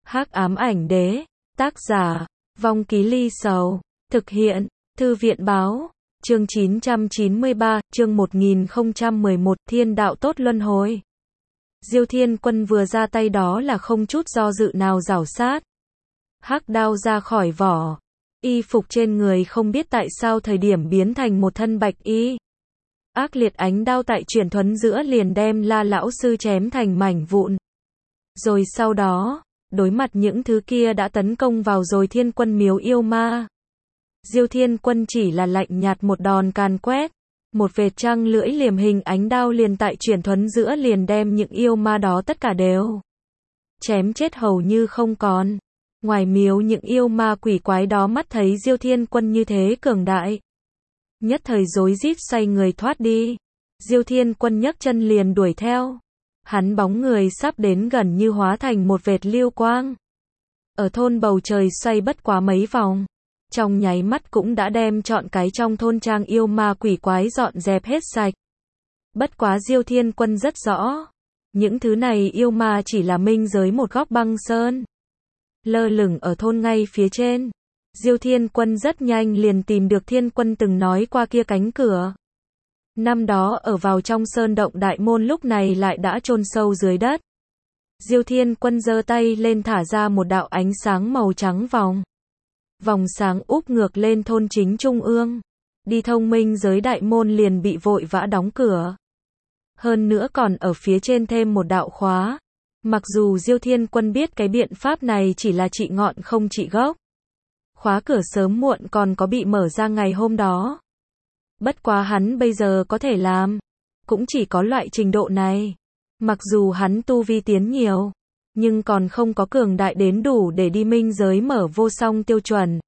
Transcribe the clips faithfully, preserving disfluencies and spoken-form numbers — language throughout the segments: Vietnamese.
Hắc ám ảnh đế, tác giả, Vong Ký Ly Sầu, thực hiện, Thư viện báo, chương chín trăm chín mươi ba, chương một nghìn không trăm mười một, thiên đạo tốt luân hồi. Diêu Thiên Quân vừa ra tay đó là không chút do dự nào giảo sát. Hắc đao ra khỏi vỏ, y phục trên người không biết tại sao thời điểm biến thành một thân bạch y. Ác liệt ánh đao tại chuyển thuấn giữa liền đem La lão sư chém thành mảnh vụn. Rồi sau đó, đối mặt những thứ kia đã tấn công vào rồi Thiên Quân miếu yêu ma. Diêu Thiên Quân chỉ là lạnh nhạt một đòn càn quét, một vệt trăng lưỡi liềm hình ánh đao liền tại chuyển thuấn giữa liền đem những yêu ma đó tất cả đều chém chết hầu như không còn. Ngoài miếu những yêu ma quỷ quái đó mắt thấy Diêu Thiên Quân như thế cường đại, nhất thời rối rít xoay người thoát đi. Diêu Thiên Quân nhấc chân liền đuổi theo. Hắn bóng người sắp đến gần như hóa thành một vệt lưu quang. Ở thôn bầu trời xoay bất quá mấy vòng, trong nháy mắt cũng đã đem trọn cái trong thôn trang yêu ma quỷ quái dọn dẹp hết sạch. Bất quá Diêu Thiên Quân rất rõ, những thứ này yêu ma chỉ là minh giới một góc băng sơn, lơ lửng ở thôn ngay phía trên. Diêu Thiên Quân rất nhanh liền tìm được Thiên Quân từng nói qua kia cánh cửa. Năm đó ở vào trong sơn động đại môn lúc này lại đã chôn sâu dưới đất. Diêu Thiên Quân giơ tay lên thả ra một đạo ánh sáng màu trắng vòng. Vòng sáng úp ngược lên thôn chính trung ương. Đi thông minh giới đại môn liền bị vội vã đóng cửa. Hơn nữa còn ở phía trên thêm một đạo khóa. Mặc dù Diêu Thiên Quân biết cái biện pháp này chỉ là trị ngọn không trị gốc. Khóa cửa sớm muộn còn có bị mở ra ngày hôm đó. Bất quá hắn bây giờ có thể làm, cũng chỉ có loại trình độ này. Mặc dù hắn tu vi tiến nhiều, nhưng còn không có cường đại đến đủ để đi minh giới mở vô song tiêu chuẩn.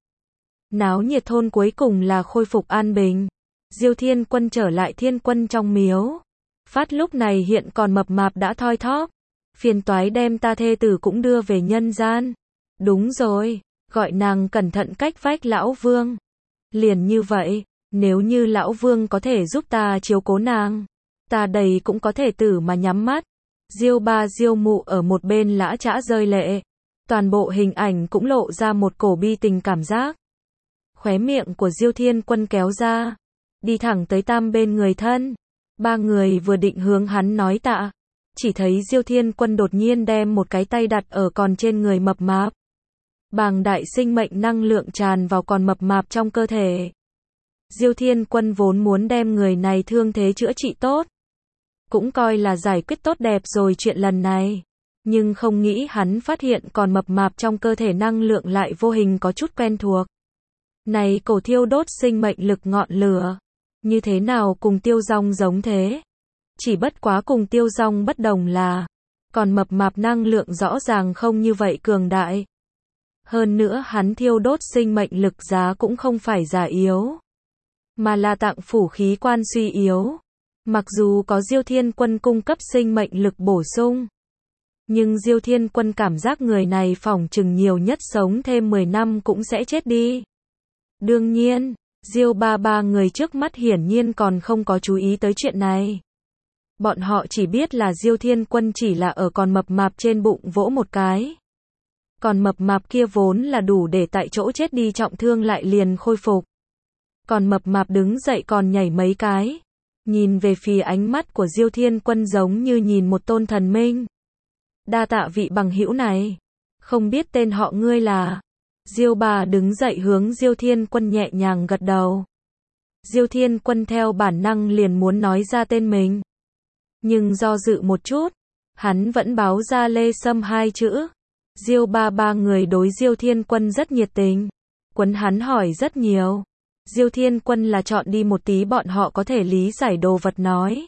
Náo nhiệt thôn cuối cùng là khôi phục an bình. Diêu Thiên Quân trở lại Thiên Quân trong miếu. Phát lúc này hiện còn mập mạp đã thoi thóp. Phiền toái đem ta thê tử cũng đưa về nhân gian. Đúng rồi, gọi nàng cẩn thận cách vách lão vương. Liền như vậy. Nếu như lão vương có thể giúp ta chiếu cố nàng, ta đầy cũng có thể tử mà nhắm mắt. Diêu ba Diêu mụ ở một bên lã chã rơi lệ. Toàn bộ hình ảnh cũng lộ ra một cổ bi tình cảm giác. Khóe miệng của Diêu Thiên Quân kéo ra, đi thẳng tới tam bên người thân. Ba người vừa định hướng hắn nói tạ, chỉ thấy Diêu Thiên Quân đột nhiên đem một cái tay đặt ở còn trên người mập mạp. Bàng đại sinh mệnh năng lượng tràn vào còn mập mạp trong cơ thể. Diêu Thiên Quân vốn muốn đem người này thương thế chữa trị tốt, cũng coi là giải quyết tốt đẹp rồi chuyện lần này. Nhưng không nghĩ hắn phát hiện còn mập mạp trong cơ thể năng lượng lại vô hình có chút quen thuộc. Này cổ thiêu đốt sinh mệnh lực ngọn lửa, như thế nào cùng Tiêu Dong giống thế? Chỉ bất quá cùng Tiêu Dong bất đồng là, còn mập mạp năng lượng rõ ràng không như vậy cường đại. Hơn nữa hắn thiêu đốt sinh mệnh lực giá cũng không phải giả yếu, mà là tạng phủ khí quan suy yếu. Mặc dù có Diêu Thiên Quân cung cấp sinh mệnh lực bổ sung, nhưng Diêu Thiên Quân cảm giác người này phỏng chừng nhiều nhất sống thêm mười năm cũng sẽ chết đi. Đương nhiên, Diêu ba ba người trước mắt hiển nhiên còn không có chú ý tới chuyện này. Bọn họ chỉ biết là Diêu Thiên Quân chỉ là ở còn mập mạp trên bụng vỗ một cái. Còn mập mạp kia vốn là đủ để tại chỗ chết đi trọng thương lại liền khôi phục. Còn mập mạp đứng dậy còn nhảy mấy cái. Nhìn về phía ánh mắt của Diêu Thiên Quân giống như nhìn một tôn thần minh. Đa tạ vị bằng hữu này. Không biết tên họ ngươi là. Diêu bà đứng dậy hướng Diêu Thiên Quân nhẹ nhàng gật đầu. Diêu Thiên Quân theo bản năng liền muốn nói ra tên mình. Nhưng do dự một chút, hắn vẫn báo ra Lê Sâm hai chữ. Diêu ba ba người đối Diêu Thiên Quân rất nhiệt tình. Quấn hắn hỏi rất nhiều. Diêu Thiên Quân là chọn đi một tí bọn họ có thể lý giải đồ vật nói.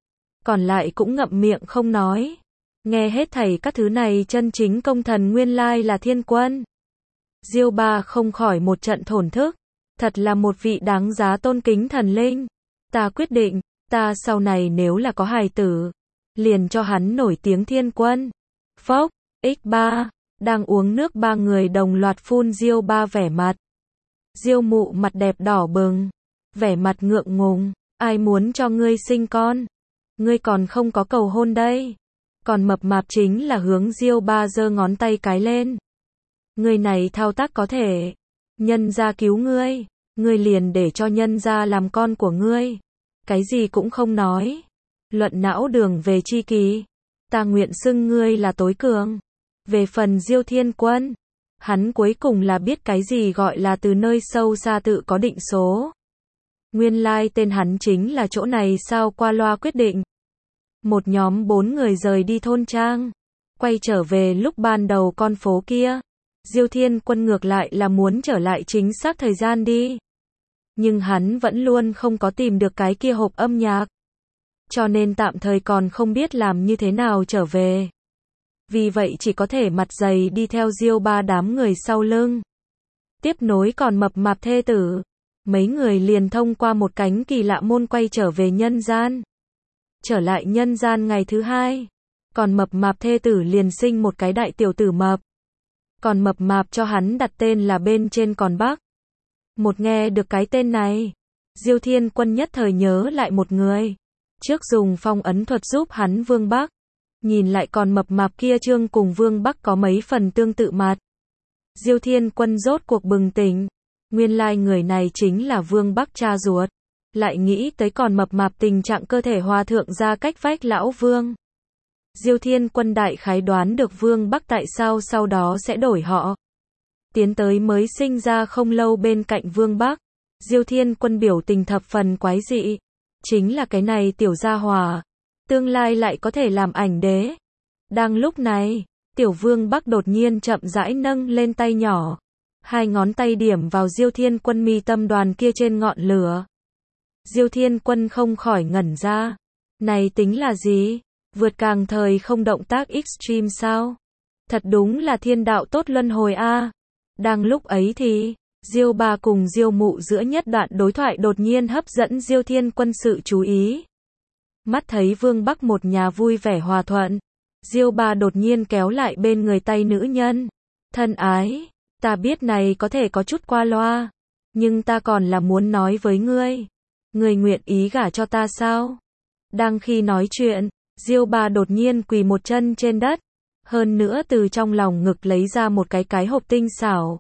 Còn lại cũng ngậm miệng không nói. Nghe hết thảy các thứ này chân chính công thần nguyên lai là Thiên Quân. Diêu ba không khỏi một trận thổn thức. Thật là một vị đáng giá tôn kính thần linh. Ta quyết định, ta sau này nếu là có hài tử, liền cho hắn nổi tiếng Thiên Quân. Phốc, ích ba, đang uống nước ba người đồng loạt phun Diêu ba vẻ mặt. Diêu mụ mặt đẹp đỏ bừng, vẻ mặt ngượng ngùng, ai muốn cho ngươi sinh con? Ngươi còn không có cầu hôn đây. Còn mập mạp chính là hướng Diêu Ba giơ ngón tay cái lên. Người này thao tác có thể. Nhân gia cứu ngươi. Ngươi liền để cho nhân gia làm con của ngươi. Cái gì cũng không nói. Luận não đường về chi kỳ. Ta nguyện xưng ngươi là tối cường. Về phần Diêu Thiên Quân, hắn cuối cùng là biết cái gì gọi là từ nơi sâu xa tự có định số. Nguyên lai tên hắn chính là chỗ này sao qua loa quyết định. Một nhóm bốn người rời đi thôn trang. Quay trở về lúc ban đầu con phố kia. Diêu Thiên Quân ngược lại là muốn trở lại chính xác thời gian đi. Nhưng hắn vẫn luôn không có tìm được cái kia hộp âm nhạc. Cho nên tạm thời còn không biết làm như thế nào trở về. Vì vậy chỉ có thể mặt dày đi theo Diêu Ba đám người sau lưng. Tiếp nối còn mập mạp thê tử. Mấy người liền thông qua một cánh kỳ lạ môn quay trở về nhân gian. Trở lại nhân gian ngày thứ hai. Còn mập mạp thê tử liền sinh một cái đại tiểu tử mập. Còn mập mạp cho hắn đặt tên là bên trên còn Bắc. Một nghe được cái tên này, Diêu Thiên Quân nhất thời nhớ lại một người. Trước dùng phong ấn thuật giúp hắn Vương Bắc. Nhìn lại còn mập mạp kia trương cùng Vương Bắc có mấy phần tương tự mặt. Diêu Thiên Quân rốt cuộc bừng tỉnh. Nguyên lai người này chính là Vương Bắc cha ruột. Lại nghĩ tới còn mập mạp tình trạng cơ thể hòa thượng ra cách vách lão Vương. Diêu Thiên Quân đại khái đoán được Vương Bắc tại sao sau đó sẽ đổi họ. Tiến tới mới sinh ra không lâu bên cạnh Vương Bắc. Diêu Thiên Quân biểu tình thập phần quái dị. Chính là cái này tiểu gia hỏa. Tương lai lại có thể làm ảnh đế. Đang lúc này, tiểu Vương Bắc đột nhiên chậm rãi nâng lên tay nhỏ. Hai ngón tay điểm vào Diêu Thiên Quân mi tâm đoàn kia trên ngọn lửa. Diêu Thiên Quân không khỏi ngẩn ra. Này tính là gì? Vượt càng thời không động tác extreme sao? Thật đúng là thiên đạo tốt luân hồi a. À. Đang lúc ấy thì, Diêu Ba cùng Diêu Mụ giữa nhất đoạn đối thoại đột nhiên hấp dẫn Diêu Thiên Quân sự chú ý. Mắt thấy Vương Bắc một nhà vui vẻ hòa thuận, Diêu Ba đột nhiên kéo lại bên người tay nữ nhân. Thân ái, ta biết này có thể có chút qua loa, nhưng ta còn là muốn nói với ngươi. Ngươi nguyện ý gả cho ta sao? Đang khi nói chuyện, Diêu Ba đột nhiên quỳ một chân trên đất. Hơn nữa từ trong lòng ngực lấy ra một cái cái hộp tinh xảo.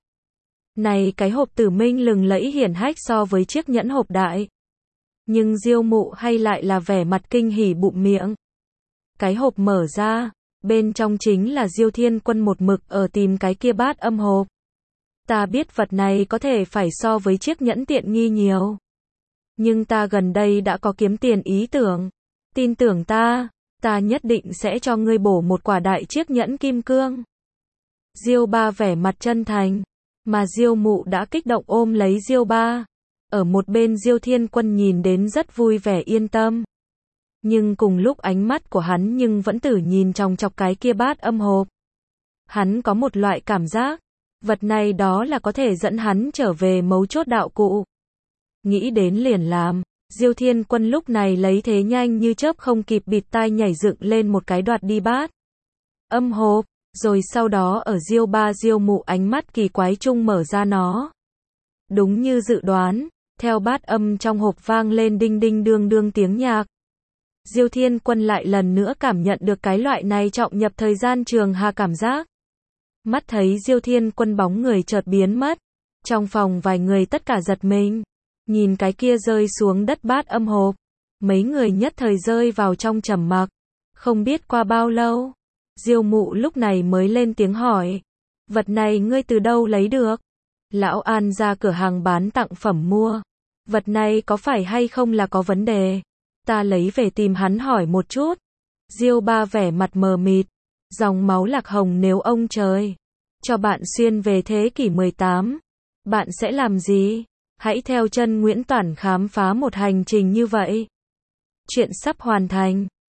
Này cái hộp tử minh lừng lẫy hiển hách so với chiếc nhẫn hộp đại. Nhưng Diêu Mụ hay lại là vẻ mặt kinh hỉ bụm miệng. Cái hộp mở ra, bên trong chính là Diêu Thiên Quân một mực ở tìm cái kia bát âm hộp. Ta biết vật này có thể phải so với chiếc nhẫn tiện nghi nhiều. Nhưng ta gần đây đã có kiếm tiền ý tưởng. Tin tưởng ta, ta nhất định sẽ cho ngươi bổ một quả đại chiếc nhẫn kim cương. Diêu Ba vẻ mặt chân thành, mà Diêu Mụ đã kích động ôm lấy Diêu Ba. Ở một bên Diêu Thiên Quân nhìn đến rất vui vẻ yên tâm. Nhưng cùng lúc ánh mắt của hắn nhưng vẫn tử nhìn trong chọc cái kia bát âm hộp. Hắn có một loại cảm giác, vật này đó là có thể dẫn hắn trở về mấu chốt đạo cụ. Nghĩ đến liền làm, Diêu Thiên Quân lúc này lấy thế nhanh như chớp không kịp bịt tai nhảy dựng lên một cái đoạt đi bát âm hộp, rồi sau đó ở Diêu Ba Diêu Mụ ánh mắt kỳ quái chung mở ra nó. Đúng như dự đoán, theo bát âm trong hộp vang lên đinh đinh đương đương tiếng nhạc. Diêu Thiên Quân lại lần nữa cảm nhận được cái loại này trọng nhập thời gian trường hà cảm giác. Mắt thấy Diêu Thiên Quân bóng người chợt biến mất. Trong phòng vài người tất cả giật mình. Nhìn cái kia rơi xuống đất bát âm hộp. Mấy người nhất thời rơi vào trong trầm mặc. Không biết qua bao lâu, Diêu Mụ lúc này mới lên tiếng hỏi. Vật này ngươi từ đâu lấy được? Lão An ra cửa hàng bán tặng phẩm mua. Vật này có phải hay không là có vấn đề? Ta lấy về tìm hắn hỏi một chút. Diêu Ba vẻ mặt mờ mịt. Dòng máu lạc hồng nếu ông trời cho bạn xuyên về thế kỷ mười tám, bạn sẽ làm gì? Hãy theo chân Nguyễn Toản khám phá một hành trình như vậy. Chuyện sắp hoàn thành.